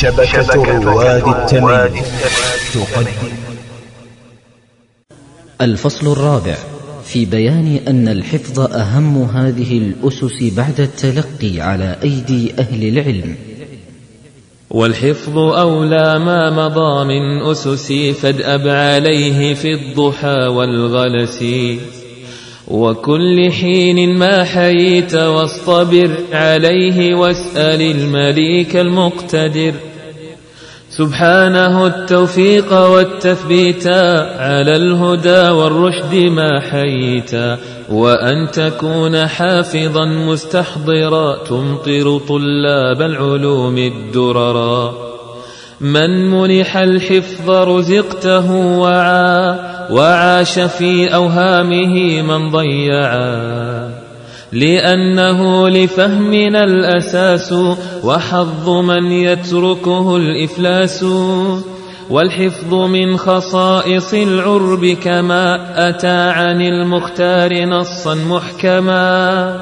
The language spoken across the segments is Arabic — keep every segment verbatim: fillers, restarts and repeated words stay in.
شبكة رواد التميم تقدم الفصل الرابع في بيان أن الحفظ أهم هذه الأسس بعد التلقي على أيدي أهل العلم. والحفظ أولى ما مضى من أسس فادأب عليه في الضحى والغلس، وكل حين ما حييت واصطبر عليه واسأل المليك المقتدر، سبحانه التوفيق والتثبيت على الهدى والرشد ما حييت، وأن تكون حافظا مستحضرا تمطر طلاب العلوم الدررا. من منح الحفظ رزقته وعى وعاش في أوهامه من ضيعا، لأنه لفهمنا الأساس وحظ من يتركه الإفلاس. والحفظ من خصائص العرب كما أتى عن المختار نصا محكما،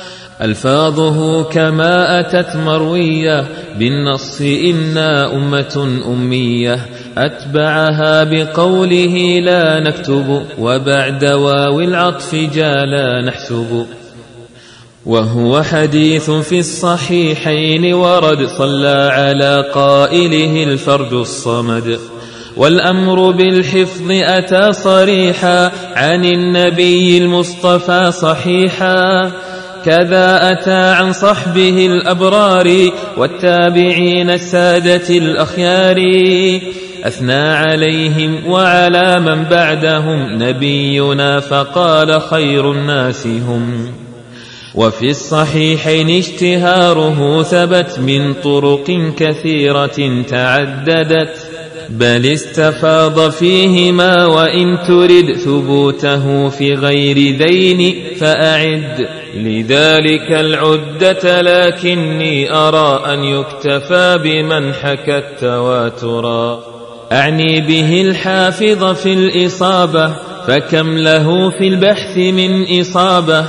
ألفاظه كما أتت مروية بالنص إنا أمة أمية، أتبعها بقوله لا نكتب وبعد واو العطف جالا نحسب. وهو حديث في الصحيحين ورد صلى على قائله الفرد الصمد، والأمر بالحفظ أتى صريحا عن النبي المصطفى صحيحا، كذا أتى عن صحبه الأبرار والتابعين السادة الأخيار، أثنى عليهم وعلى من بعدهم نبينا فقال خير الناس هم. وفي الصحيحين اشتهاره ثبت من طرق كثيرة تعددت، بل استفاض فيهما وإن ترد ثبوته في غير ذين فأعد لذلك العدة، لكني أرى أن يكتفى بمن حكى التواترا. أعني به الحافظ في الإصابة فكم له في البحث من إصابة.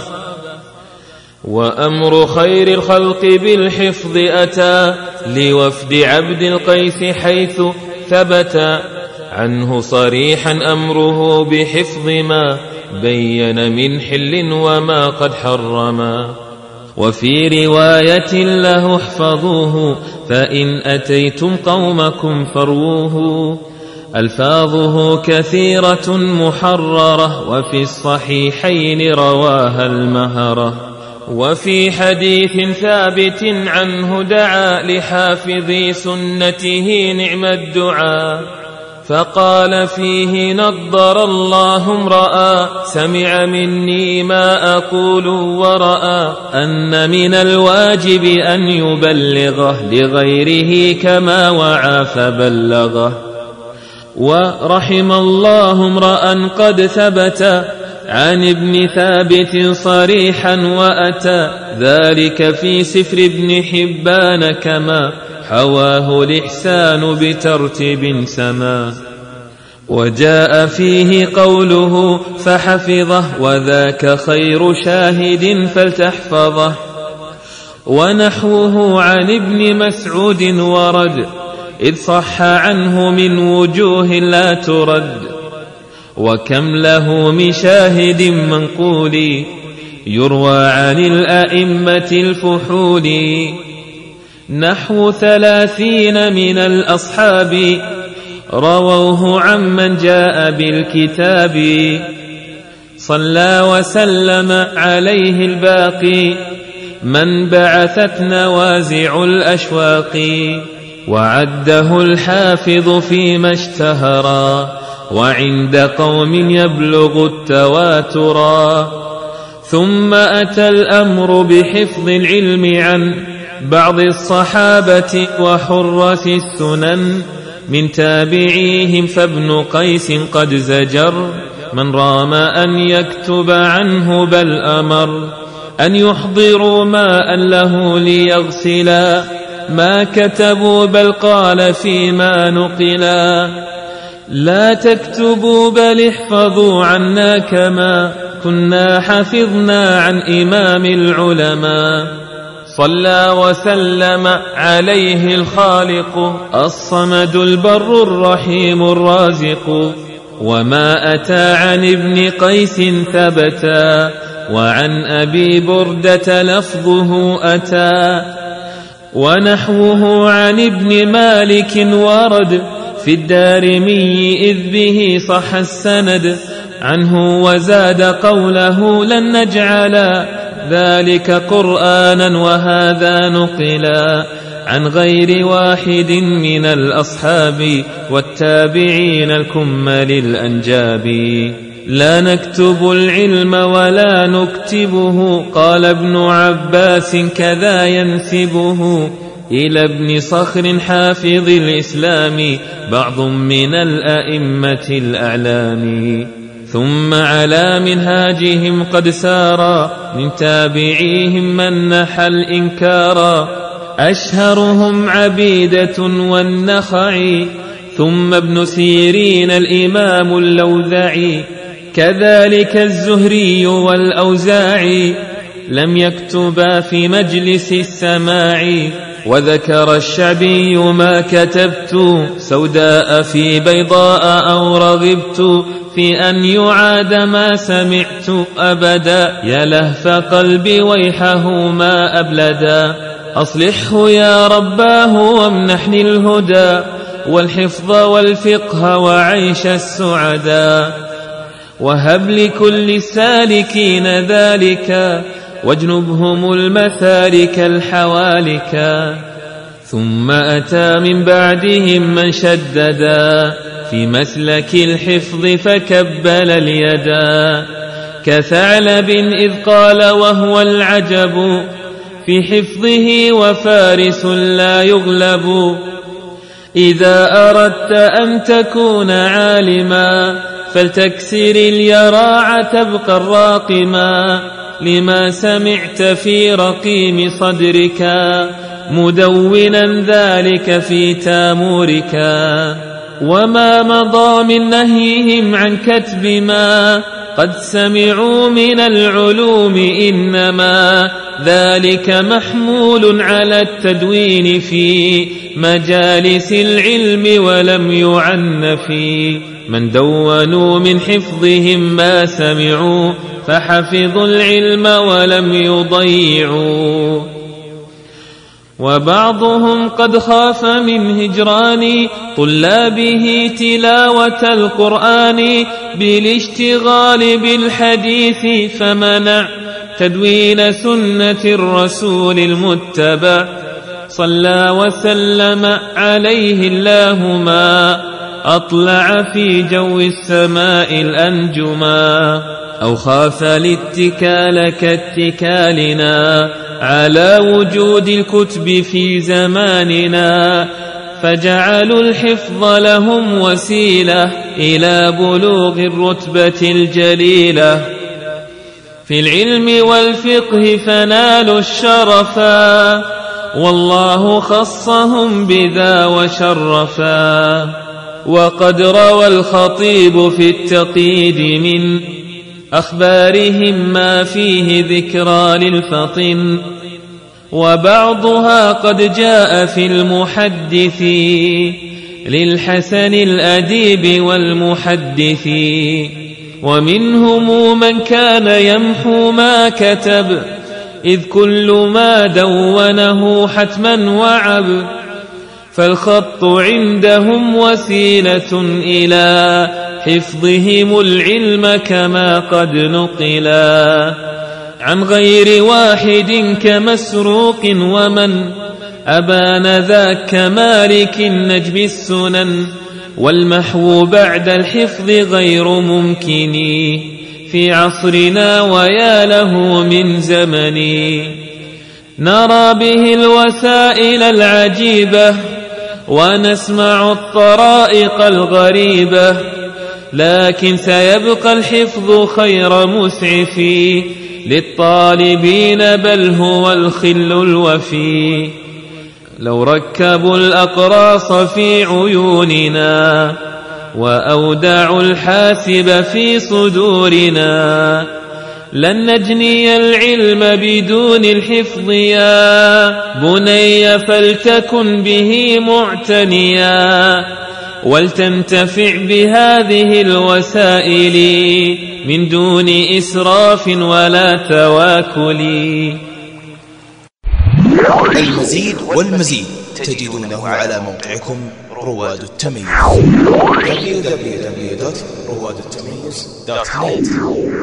وأمر خير الخلق بالحفظ أتى لوفد عبد القيس حيث ثبت عنه صريحا أمره بحفظ ما بين من حل وما قد حرما. وفي رواية له احفظوه فإن أتيتم قومكم فروه، ألفاظه كثيرة محررة وفي الصحيحين رواها المهرة. وفي حديث ثابت عنه دعا لحافظي سنته نعم الدعاء، فقال فيه نضر الله امرأ سمع مني ما أقول ورأى أن من الواجب أن يبلغه لغيره كما وعى فبلغه. ورحم الله امرأ قد ثبت عن ابن ثابت صريحا وأتى ذلك في سفر ابن حبان كما حواه الإحسان بترتيب سما. وجاء فيه قوله فحفظه وذاك خير شاهد فلتحفظه. ونحوه عن ابن مسعود ورد إذ صح عنه من وجوه لا ترد، وكم له من شاهد منقول يروى عن الأئمة الفحول. نحو ثلاثين من الأصحاب رووه عمن جاء بالكتاب، صلى وسلم عليه الباقي من بعثت نوازع الأشواق. وعده الحافظ فيما اشتهرا وعند قوم يبلغ التواترا. ثم أتى الأمر بحفظ العلم عن بعض الصحابة وحرة السنن من تابعيهم، فابن قيس قد زجر من رام أن يكتب عنه بل أمر أن يحضروا ماء له ليغسلا ما كتبوا، بل قال فيما نقلا لا تكتبوا بل احفظوا عنا كما كنا حفظنا عن إمام العلماء. صلى وسلم عليه الخالق الصمد البر الرحيم الرازق. وما أتى عن ابن قيس ثبتا، وعن أبي بردة لفظه أتى، ونحوه عن ابن مالك ورد في الدارمي إذ به صح السند عنه، وزاد قوله لن نجعل ذلك قرآنا وهذا نقلا عن غير واحد من الأصحاب والتابعين الكمل الأنجاب. لا نكتب العلم ولا نكتبه، قال ابن عباس كذا ينسبه إلى ابن صخر حافظ الإسلام بعض من الأئمة الأعلام. ثم على منهاجهم قد سارا من تابعيهم من نحى الإنكارا، أشهرهم عبيدة والنخعي، ثم ابن سيرين الإمام اللوذعي، كذلك الزهري والأوزاعي لم يكتبا في مجلس السماع. وذكر الشعبي ما كتبت سوداء في بيضاء أو رغبت في أن يعاد ما سمعت أبدا، يا لهف قلبي ويحه ما أبلدا. أصلحه يا رباه وامنحني الهدى والحفظ والفقه وعيش السعدا، وهب لكل السالكين ذلك واجنبهم المثالك الحوالكا. ثم أتى من بعدهم من شددا في مسلك الحفظ فكبل اليدا، كثعلب إذ قال وهو العجب في حفظه وفارس لا يغلب. إذا أردت أن تكون عالما فلتكسر اليراع تبقى الراقما، لما سمعت في رقيم صدرك مدونا ذلك في تامورك. وما مضى من نهيهم عن كتب ما قد سمعوا من العلوم، إنما ذلك محمول على التدوين في مجالس العلم ولم يعن في من دونوا من حفظهم ما سمعوا، فحفظوا العلم ولم يضيعوا. وبعضهم قد خاف من هجران طلابه تلاوة القرآن بالاشتغال بالحديث، فمنع تدوين سنة الرسول المتبع صلى وسلم عليه الله ما أطلع في جو السماء الأنجما. أو خاف الاتكال كاتكالنا على وجود الكتب في زماننا، فجعلوا الحفظ لهم وسيلة إلى بلوغ الرتبة الجليلة في العلم والفقه، فنالوا الشرفا والله خصهم بذا وشرفا. وقد روى الخطيب في التقييد من أخبارهم ما فيه ذكرى للفطن، وبعضها قد جاء في المحدث للحسن الأديب والمحدث. ومنهم من كان يمحو ما كتب، إذ كل ما دونه حتما وعب، فالخط عندهم وسيلة إلى حفظهم العلم كما قد نقلا عن غير واحد كمسروق، ومن أبان ذاك مالك النجم السنن. والمحو بعد الحفظ غير ممكن في عصرنا، ويا له من زمن. نرى به الوسائل العجيبة ونسمع الطرائق الغريبة، لكن سيبقى الحفظ خير مسعف للطالبين، بل هو الخل الوفي. لو ركبوا الأقراص في عيوننا وأودعوا الحاسب في صدورنا، لن نجني العلم بدون الحفظ يا بني فلتكن به معتنيا ولتنتفع بهذه الوسائل من دون إسراف ولا تواكل. المزيد والمزيد تجدونه على موقعكم رواد التميز دبليو دبليو دبليو دوت رواد التميز دوت نت.